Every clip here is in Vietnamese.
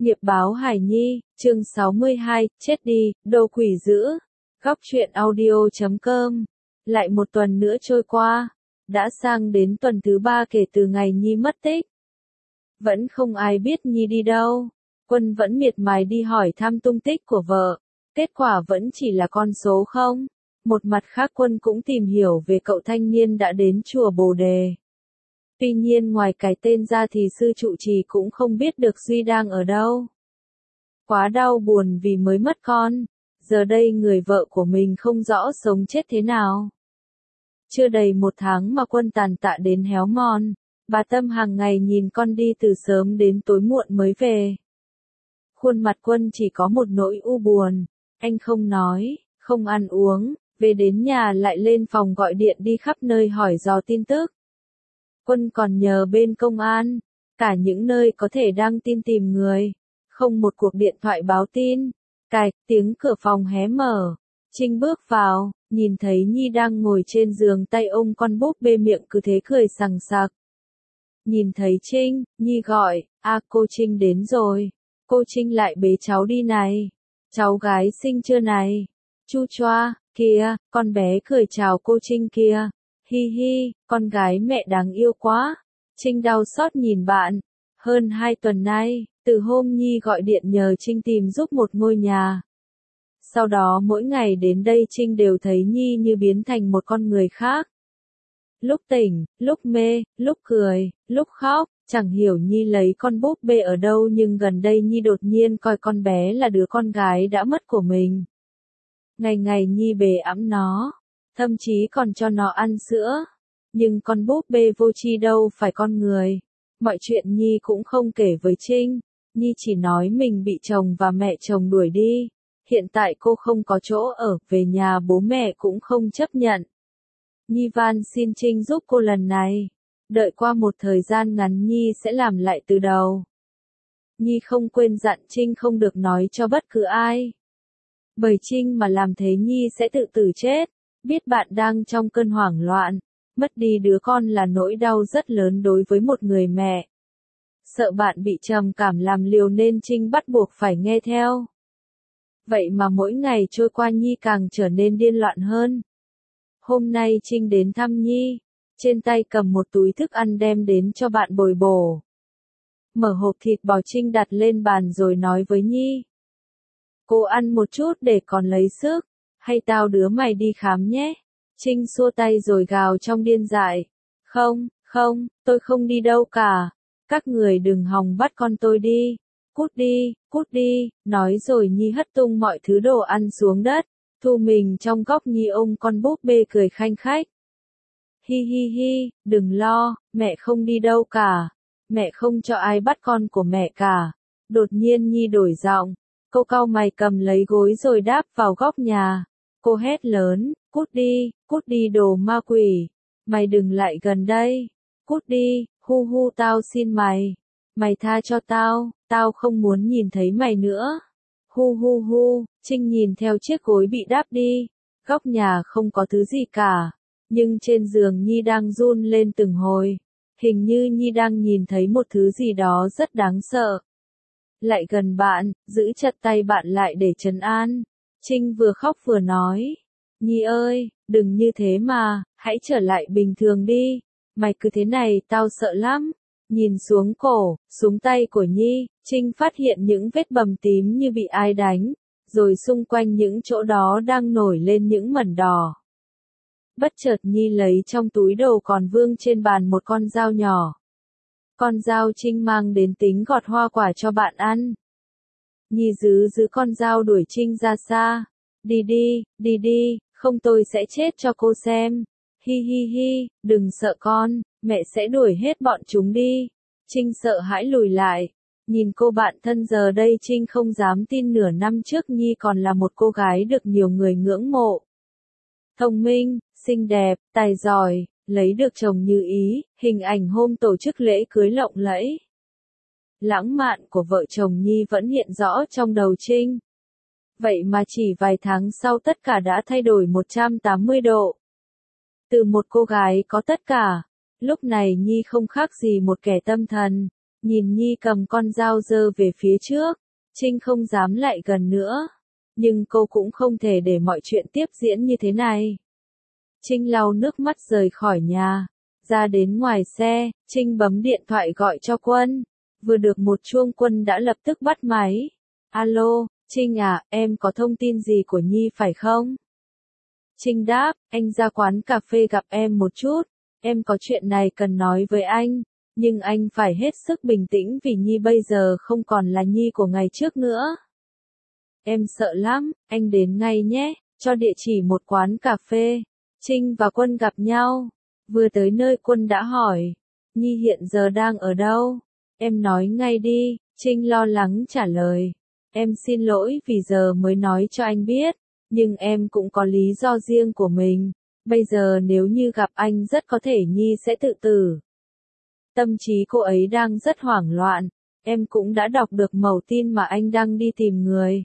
Nghiệp báo Hải Nhi, chương 62, chết đi, đồ quỷ dữ. Góc truyện audio.com. Lại một tuần nữa trôi qua, đã sang đến tuần thứ 3 kể từ ngày Nhi mất tích. Vẫn không ai biết Nhi đi đâu. Quân vẫn miệt mài đi hỏi thăm tung tích của vợ. Kết quả vẫn chỉ là con số không. Một mặt khác Quân cũng tìm hiểu về cậu thanh niên đã đến chùa Bồ Đề. Tuy nhiên ngoài cái tên ra thì sư trụ trì cũng không biết được Duy đang ở đâu. Quá đau buồn vì mới mất con, giờ đây người vợ của mình không rõ sống chết thế nào. Chưa đầy một tháng mà Quân tàn tạ đến héo mòn, bà Tâm hàng ngày nhìn con đi từ sớm đến tối muộn mới về. Khuôn mặt Quân chỉ có một nỗi u buồn, anh không nói, không ăn uống, về đến nhà lại lên phòng gọi điện đi khắp nơi hỏi dò tin tức. Quân còn nhờ bên công an, cả những nơi có thể đăng tin tìm người, không một cuộc điện thoại báo tin. Cạch, tiếng cửa phòng hé mở, Trinh bước vào, nhìn thấy Nhi đang ngồi trên giường tay ôm con búp bê miệng cứ thế cười sằng sặc. Nhìn thấy Trinh, Nhi gọi, cô Trinh đến rồi, cô Trinh lại bế cháu đi này, cháu gái sinh chưa này, chu choa, kìa, con bé cười chào cô Trinh kìa. Hi hi, con gái mẹ đáng yêu quá. Trinh đau xót nhìn bạn. Hơn 2 tuần nay, từ hôm Nhi gọi điện nhờ Trinh tìm giúp một ngôi nhà. Sau đó mỗi ngày đến đây Trinh đều thấy Nhi như biến thành một con người khác. Lúc tỉnh, lúc mê, lúc cười, lúc khóc, chẳng hiểu Nhi lấy con búp bê ở đâu nhưng gần đây Nhi đột nhiên coi con bé là đứa con gái đã mất của mình. Ngày ngày Nhi bế ẵm nó. Thậm chí còn cho nó ăn sữa. Nhưng con búp bê vô tri đâu phải con người. Mọi chuyện Nhi cũng không kể với Trinh. Nhi chỉ nói mình bị chồng và mẹ chồng đuổi đi. Hiện tại cô không có chỗ ở, về nhà bố mẹ cũng không chấp nhận. Nhi van xin Trinh giúp cô lần này. Đợi qua một thời gian ngắn Nhi sẽ làm lại từ đầu. Nhi không quên dặn Trinh không được nói cho bất cứ ai. Bởi Trinh mà làm thế Nhi sẽ tự tử chết. Biết bạn đang trong cơn hoảng loạn, mất đi đứa con là nỗi đau rất lớn đối với một người mẹ. Sợ bạn bị trầm cảm làm liều nên Trinh bắt buộc phải nghe theo. Vậy mà mỗi ngày trôi qua Nhi càng trở nên điên loạn hơn. Hôm nay Trinh đến thăm Nhi, trên tay cầm một túi thức ăn đem đến cho bạn bồi bổ. Mở hộp thịt bò Trinh đặt lên bàn rồi nói với Nhi. Cô ăn một chút để còn lấy sức. Hay tao đưa mày đi khám nhé. Trinh xua tay rồi gào trong điên dại. Không, tôi không đi đâu cả. Các người đừng hòng bắt con tôi đi. Cút đi, nói rồi Nhi hất tung mọi thứ đồ ăn xuống đất. Thu mình trong góc Nhi ôm con búp bê cười khanh khách. Hi hi hi, đừng lo, mẹ không đi đâu cả. Mẹ không cho ai bắt con của mẹ cả. Đột nhiên Nhi đổi giọng. Cô cau mày cầm lấy gối rồi đáp vào góc nhà. Cô hét lớn, cút đi đồ ma quỷ, mày đừng lại gần đây, cút đi, hu hu tao xin mày, mày tha cho tao không muốn nhìn thấy mày nữa, hu hu hu. Trinh nhìn theo chiếc gối bị đáp đi, góc nhà không có thứ gì cả, nhưng trên giường Nhi đang run lên từng hồi, hình như Nhi đang nhìn thấy một thứ gì đó rất đáng sợ. Lại gần bạn, giữ chặt tay bạn lại để trấn an. Trinh vừa khóc vừa nói, Nhi ơi, đừng như thế mà, hãy trở lại bình thường đi, mày cứ thế này tao sợ lắm. Nhìn xuống cổ, xuống tay của Nhi, Trinh phát hiện những vết bầm tím như bị ai đánh, rồi xung quanh những chỗ đó đang nổi lên những mẩn đỏ. Bất chợt Nhi lấy trong túi đồ còn vương trên bàn một con dao nhỏ. Con dao Trinh mang đến tính gọt hoa quả cho bạn ăn. Nhi giữ con dao đuổi Trinh ra xa. Đi đi, không tôi sẽ chết cho cô xem. Hi hi hi, đừng sợ con, mẹ sẽ đuổi hết bọn chúng đi. Trinh sợ hãi lùi lại. Nhìn cô bạn thân giờ đây Trinh không dám tin nửa năm trước Nhi còn là một cô gái được nhiều người ngưỡng mộ. Thông minh, xinh đẹp, tài giỏi, lấy được chồng như ý, hình ảnh hôm tổ chức lễ cưới lộng lẫy. Lãng mạn của vợ chồng Nhi vẫn hiện rõ trong đầu Trinh. Vậy mà chỉ vài tháng sau tất cả đã thay đổi 180 độ. Từ một cô gái có tất cả, lúc này Nhi không khác gì một kẻ tâm thần. Nhìn Nhi cầm con dao giơ về phía trước, Trinh không dám lại gần nữa. Nhưng cô cũng không thể để mọi chuyện tiếp diễn như thế này. Trinh lau nước mắt rời khỏi nhà. Ra đến ngoài xe, Trinh bấm điện thoại gọi cho Quân. Vừa được một chuông Quân đã lập tức bắt máy. Alo, Trinh à, em có thông tin gì của Nhi phải không? Trinh đáp, anh ra quán cà phê gặp em một chút. Em có chuyện này cần nói với anh. Nhưng anh phải hết sức bình tĩnh vì Nhi bây giờ không còn là Nhi của ngày trước nữa. Em sợ lắm, anh đến ngay nhé, cho địa chỉ một quán cà phê. Trinh và Quân gặp nhau. Vừa tới nơi Quân đã hỏi, Nhi hiện giờ đang ở đâu? Em nói ngay đi, Trinh lo lắng trả lời. Em xin lỗi vì giờ mới nói cho anh biết, nhưng em cũng có lý do riêng của mình. Bây giờ nếu như gặp anh rất có thể Nhi sẽ tự tử. Tâm trí cô ấy đang rất hoảng loạn. Em cũng đã đọc được mẩu tin mà anh đang đi tìm người.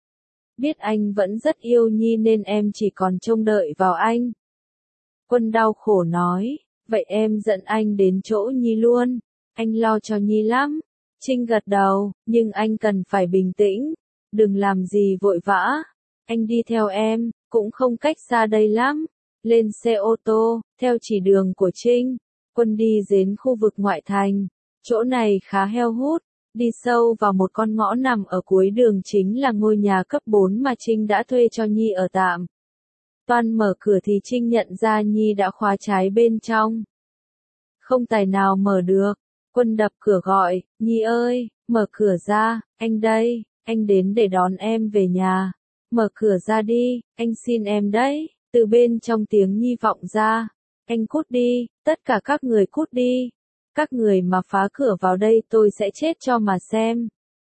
Biết anh vẫn rất yêu Nhi nên em chỉ còn trông đợi vào anh. Quân đau khổ nói, vậy em dẫn anh đến chỗ Nhi luôn. Anh lo cho Nhi lắm. Trinh gật đầu, nhưng anh cần phải bình tĩnh. Đừng làm gì vội vã. Anh đi theo em, cũng không cách xa đây lắm. Lên xe ô tô, theo chỉ đường của Trinh. Quân đi đến khu vực ngoại thành. Chỗ này khá heo hút. Đi sâu vào một con ngõ nằm ở cuối đường chính là ngôi nhà cấp 4 mà Trinh đã thuê cho Nhi ở tạm. Toan mở cửa thì Trinh nhận ra Nhi đã khóa trái bên trong. Không tài nào mở được. Quân đập cửa gọi, Nhi ơi, mở cửa ra, anh đây, anh đến để đón em về nhà. Mở cửa ra đi, anh xin em đấy. Từ bên trong tiếng Nhi vọng ra. Anh cút đi, tất cả các người cút đi. Các người mà phá cửa vào đây tôi sẽ chết cho mà xem.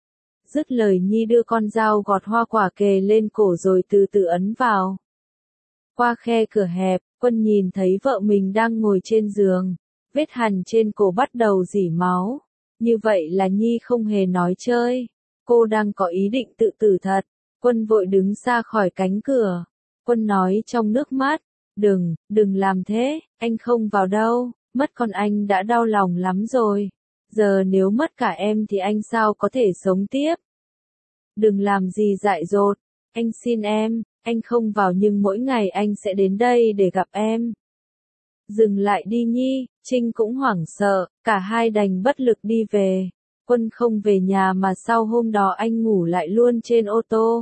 Dứt lời Nhi đưa con dao gọt hoa quả kề lên cổ rồi từ từ ấn vào. Qua khe cửa hẹp, Quân nhìn thấy vợ mình đang ngồi trên giường. Vết hằn trên cổ bắt đầu rỉ máu. Như vậy là Nhi không hề nói chơi. Cô đang có ý định tự tử thật. Quân vội đứng xa khỏi cánh cửa. Quân nói trong nước mắt. Đừng làm thế, anh không vào đâu. Mất con anh đã đau lòng lắm rồi. Giờ nếu mất cả em thì anh sao có thể sống tiếp. Đừng làm gì dại dột. Anh xin em, anh không vào nhưng mỗi ngày anh sẽ đến đây để gặp em. Dừng lại đi Nhi, Trinh cũng hoảng sợ, cả hai đành bất lực đi về. Quân không về nhà mà sau hôm đó anh ngủ lại luôn trên ô tô.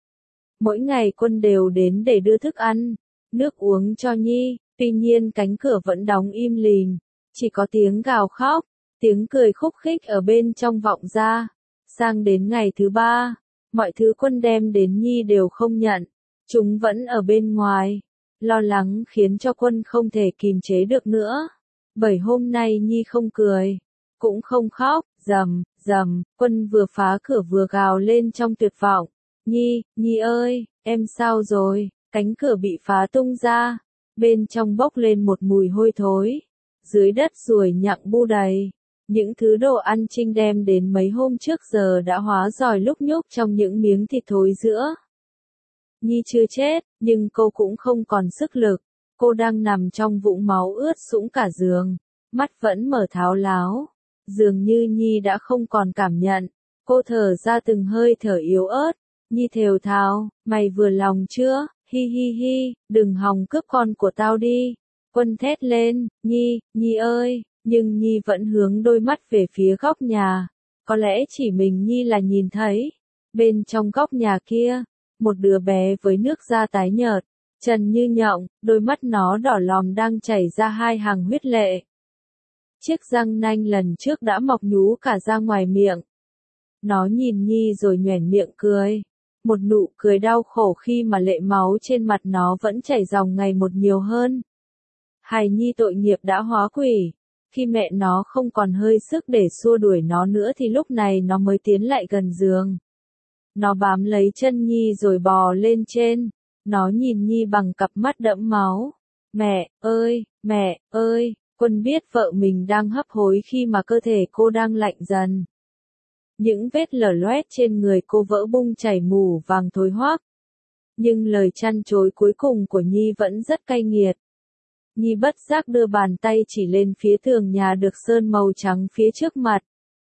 Mỗi ngày Quân đều đến để đưa thức ăn, nước uống cho Nhi, tuy nhiên cánh cửa vẫn đóng im lìm, chỉ có tiếng gào khóc, tiếng cười khúc khích ở bên trong vọng ra. Sang đến ngày thứ 3, mọi thứ Quân đem đến Nhi đều không nhận, chúng vẫn ở bên ngoài. Lo lắng khiến cho Quân không thể kìm chế được nữa. Bởi hôm nay Nhi không cười, cũng không khóc, rầm, Quân vừa phá cửa vừa gào lên trong tuyệt vọng. Nhi ơi, em sao rồi? Cánh cửa bị phá tung ra. Bên trong bốc lên một mùi hôi thối. Dưới đất ruồi nhặng bu đầy. Những thứ đồ ăn Trinh đem đến mấy hôm trước giờ đã hóa giỏi lúc nhúc trong những miếng thịt thối giữa. Nhi chưa chết, nhưng cô cũng không còn sức lực. Cô đang nằm trong vũng máu ướt sũng cả giường. Mắt vẫn mở tháo láo. Dường như Nhi đã không còn cảm nhận. Cô thở ra từng hơi thở yếu ớt. Nhi thều thào, mày vừa lòng chưa? Hi hi hi, đừng hòng cướp con của tao đi. Quân thét lên, Nhi ơi, nhưng Nhi vẫn hướng đôi mắt về phía góc nhà. Có lẽ chỉ mình Nhi là nhìn thấy. Bên trong góc nhà kia, một đứa bé với nước da tái nhợt, trần như nhộng, đôi mắt nó đỏ lòm đang chảy ra hai hàng huyết lệ. Chiếc răng nanh lần trước đã mọc nhú cả ra ngoài miệng. Nó nhìn Nhi rồi nhoẻn miệng cười. Một nụ cười đau khổ khi mà lệ máu trên mặt nó vẫn chảy ròng ngày một nhiều hơn. Hài Nhi tội nghiệp đã hóa quỷ. Khi mẹ nó không còn hơi sức để xua đuổi nó nữa thì lúc này nó mới tiến lại gần giường. Nó bám lấy chân Nhi rồi bò lên trên. Nó nhìn Nhi bằng cặp mắt đẫm máu. Mẹ ơi, Quân biết vợ mình đang hấp hối khi mà cơ thể cô đang lạnh dần. Những vết lở loét trên người cô vỡ bung chảy mù vàng thối hoác. Nhưng lời trăn trối cuối cùng của Nhi vẫn rất cay nghiệt. Nhi bất giác đưa bàn tay chỉ lên phía tường nhà được sơn màu trắng phía trước mặt.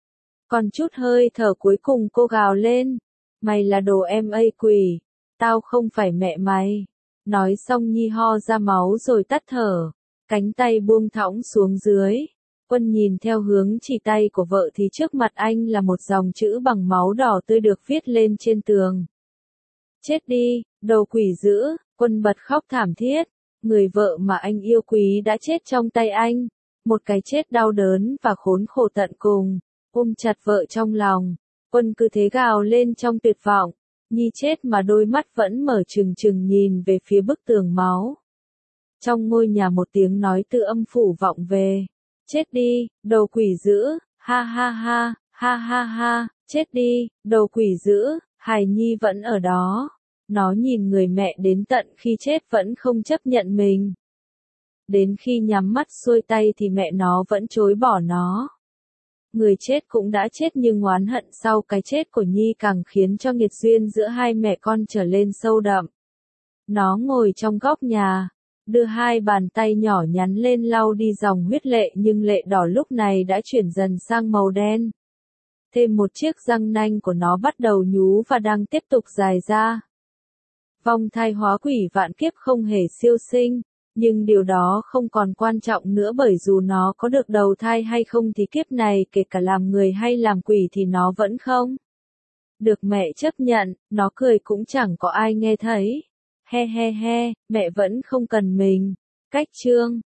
Còn chút hơi thở cuối cùng cô gào lên. Mày là đồ em ây quỷ. Tao không phải mẹ mày. Nói xong Nhi ho ra máu rồi tắt thở. Cánh tay buông thõng xuống dưới. Quân nhìn theo hướng chỉ tay của vợ thì trước mặt anh là một dòng chữ bằng máu đỏ tươi được viết lên trên tường. Chết đi, đồ quỷ dữ, Quân bật khóc thảm thiết. Người vợ mà anh yêu quý đã chết trong tay anh. Một cái chết đau đớn và khốn khổ tận cùng. Ôm chặt vợ trong lòng. Quân cứ thế gào lên trong tuyệt vọng. Nhi chết mà đôi mắt vẫn mở trừng trừng nhìn về phía bức tường máu. Trong ngôi nhà một tiếng nói từ âm phủ vọng về. Chết đi, đồ quỷ dữ, ha ha ha, ha ha ha, chết đi, đồ quỷ dữ, Hải Nhi vẫn ở đó. Nó nhìn người mẹ đến tận khi chết vẫn không chấp nhận mình. Đến khi nhắm mắt xuôi tay thì mẹ nó vẫn chối bỏ nó. Người chết cũng đã chết nhưng oán hận sau cái chết của Nhi càng khiến cho nghiệt duyên giữa hai mẹ con trở lên sâu đậm. Nó ngồi trong góc nhà, đưa hai bàn tay nhỏ nhắn lên lau đi dòng huyết lệ nhưng lệ đỏ lúc này đã chuyển dần sang màu đen. Thêm một chiếc răng nanh của nó bắt đầu nhú và đang tiếp tục dài ra. Vong thai hóa quỷ vạn kiếp không hề siêu sinh, nhưng điều đó không còn quan trọng nữa bởi dù nó có được đầu thai hay không thì kiếp này kể cả làm người hay làm quỷ thì nó vẫn không được mẹ chấp nhận, nó cười cũng chẳng có ai nghe thấy. He he he, mẹ vẫn không cần mình. Cách chương